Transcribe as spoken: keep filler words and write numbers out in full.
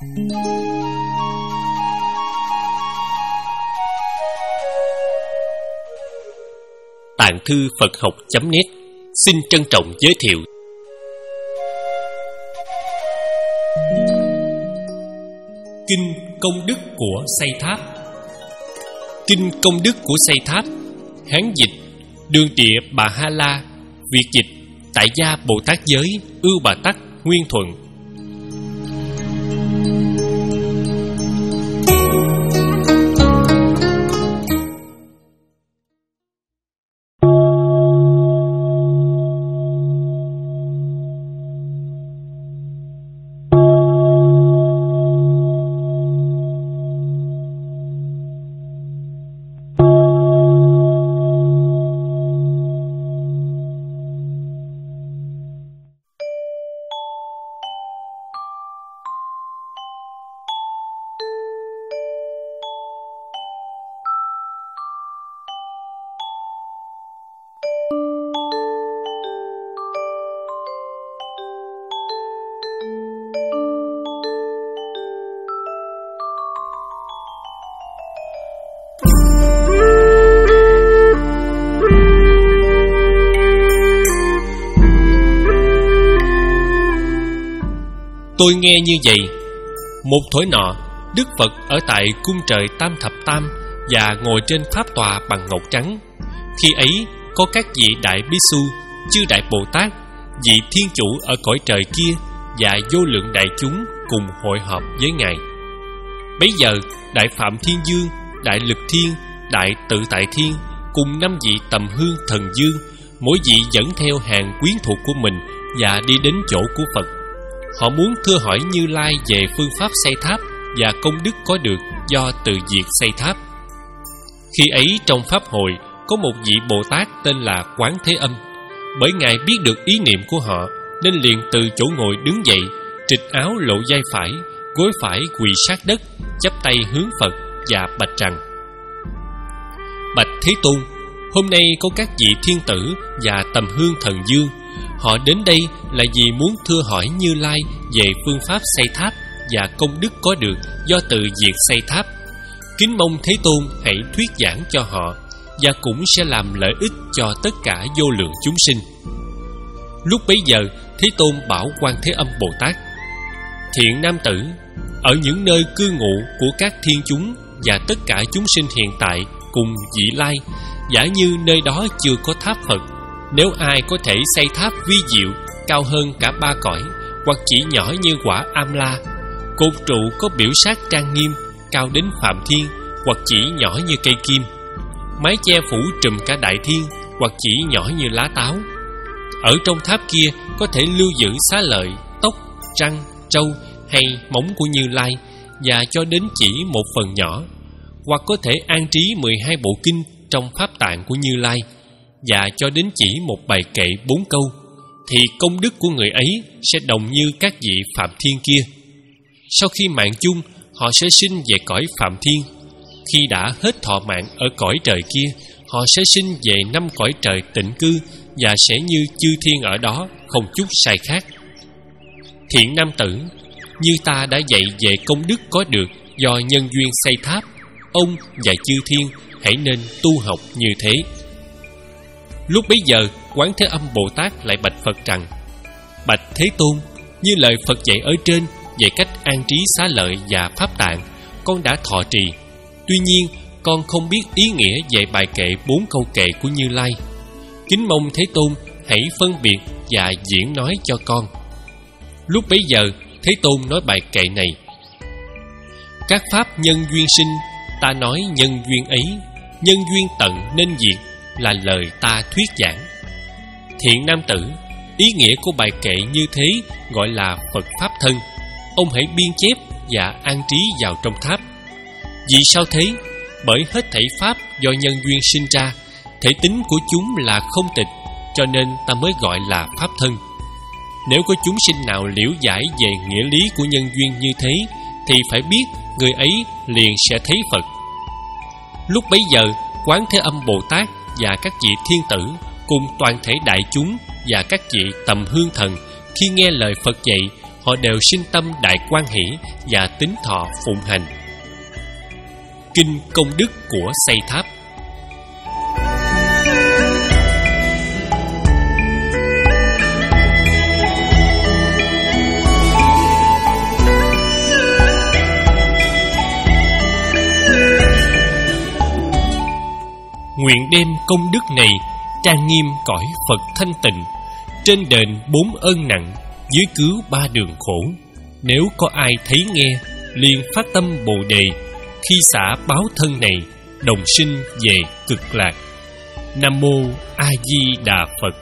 Tạng thư Phật học chấm net xin trân trọng giới thiệu Kinh Công Đức của Xây Tháp. Kinh Công Đức của Xây Tháp, Hán dịch Đường Địa Bà Ha La, Việt dịch Tại Gia Bồ Tát Giới, Ưu Bà Tắc, Nguyên Thuận. Tôi nghe như vậy. Một thổi nọ, Đức Phật ở tại cung trời Tam Thập Tam và ngồi trên pháp tòa bằng ngọc trắng. Khi ấy có các vị đại bí xu, chư đại Bồ Tát, vị Thiên Chủ ở cõi trời kia và vô lượng đại chúng cùng hội họp với Ngài. Bấy giờ Đại Phạm Thiên Dương, Đại Lực Thiên, Đại Tự Tại Thiên cùng năm vị Tầm Hương Thần Dương, mỗi vị dẫn theo hàng quyến thuộc của mình và đi đến chỗ của Phật. Họ muốn thưa hỏi Như Lai về phương pháp xây tháp và công đức có được do từ việc xây tháp. Khi ấy trong pháp hội có một vị Bồ Tát tên là Quán Thế Âm. Bởi Ngài biết được ý niệm của họ nên liền từ chỗ ngồi đứng dậy, trịch áo lộ vai phải, gối phải quỳ sát đất, chắp tay hướng Phật và bạch rằng: Bạch Thế Tôn, hôm nay có các vị thiên tử và Tầm Hương Thần Dương. Họ đến đây là vì muốn thưa hỏi Như Lai về phương pháp xây tháp và công đức có được do từ việc xây tháp. Kính mong Thế Tôn hãy thuyết giảng cho họ và cũng sẽ làm lợi ích cho tất cả vô lượng chúng sinh. Lúc bấy giờ Thế Tôn bảo Quan Thế Âm Bồ Tát: Thiện nam tử, ở những nơi cư ngụ của các thiên chúng và tất cả chúng sinh hiện tại cùng vị lai, giả như nơi đó chưa có tháp Phật, nếu ai có thể xây tháp vi diệu cao hơn cả ba cõi, hoặc chỉ nhỏ như quả Am La, cột trụ có biểu sát trang nghiêm cao đến Phạm Thiên, hoặc chỉ nhỏ như cây kim, mái che phủ trùm cả đại thiên, hoặc chỉ nhỏ như lá táo. Ở trong tháp kia có thể lưu giữ xá lợi, tóc, răng, trâu hay móng của Như Lai, và cho đến chỉ một phần nhỏ, hoặc có thể an trí mười hai bộ kinh trong pháp tạng của Như Lai, và cho đến chỉ một bài kệ bốn câu, thì công đức của người ấy sẽ đồng như các vị Phạm Thiên kia. Sau khi mạng chung, họ sẽ sinh về cõi Phạm Thiên. Khi đã hết thọ mạng ở cõi trời kia, họ sẽ sinh về năm cõi trời tịnh cư và sẽ như chư thiên ở đó, không chút sai khác. Thiện nam tử, như ta đã dạy về công đức có được do nhân duyên xây tháp, ông và chư thiên hãy nên tu học như thế. Lúc bấy giờ Quán Thế Âm Bồ Tát lại bạch Phật rằng: Bạch Thế Tôn, như lời Phật dạy ở trên về cách an trí xá lợi và pháp tạng, con đã thọ trì. Tuy nhiên con không biết ý nghĩa về bài kệ bốn câu kệ của Như Lai. Kính mong Thế Tôn hãy phân biệt và diễn nói cho con. Lúc bấy giờ Thế Tôn nói bài kệ này: Các pháp nhân duyên sinh, ta nói nhân duyên ấy, nhân duyên tận nên diệt, là lời ta thuyết giảng. Thiện nam tử, ý nghĩa của bài kệ như thế gọi là Phật Pháp Thân. Ông hãy biên chép và an trí vào trong tháp. Vì sao thế? Bởi hết thảy pháp do nhân duyên sinh ra, thể tính của chúng là không tịch, cho nên ta mới gọi là Pháp Thân. Nếu có chúng sinh nào liễu giải về nghĩa lý của nhân duyên như thế, thì phải biết người ấy liền sẽ thấy Phật. Lúc bấy giờ Quán Thế Âm Bồ Tát và các vị thiên tử cùng toàn thể đại chúng và các vị Tầm Hương Thần, khi nghe lời Phật dạy, họ đều sinh tâm đại quan hỷ và tín thọ phụng hành. Kinh công đức của xây tháp. Nguyện đem công đức này trang nghiêm cõi Phật thanh tịnh, trên đền bốn ơn nặng, dưới cứu ba đường khổ. Nếu có ai thấy nghe, liền phát tâm Bồ đề, khi xả báo thân này, đồng sinh về cực lạc. Nam mô A Di Đà Phật.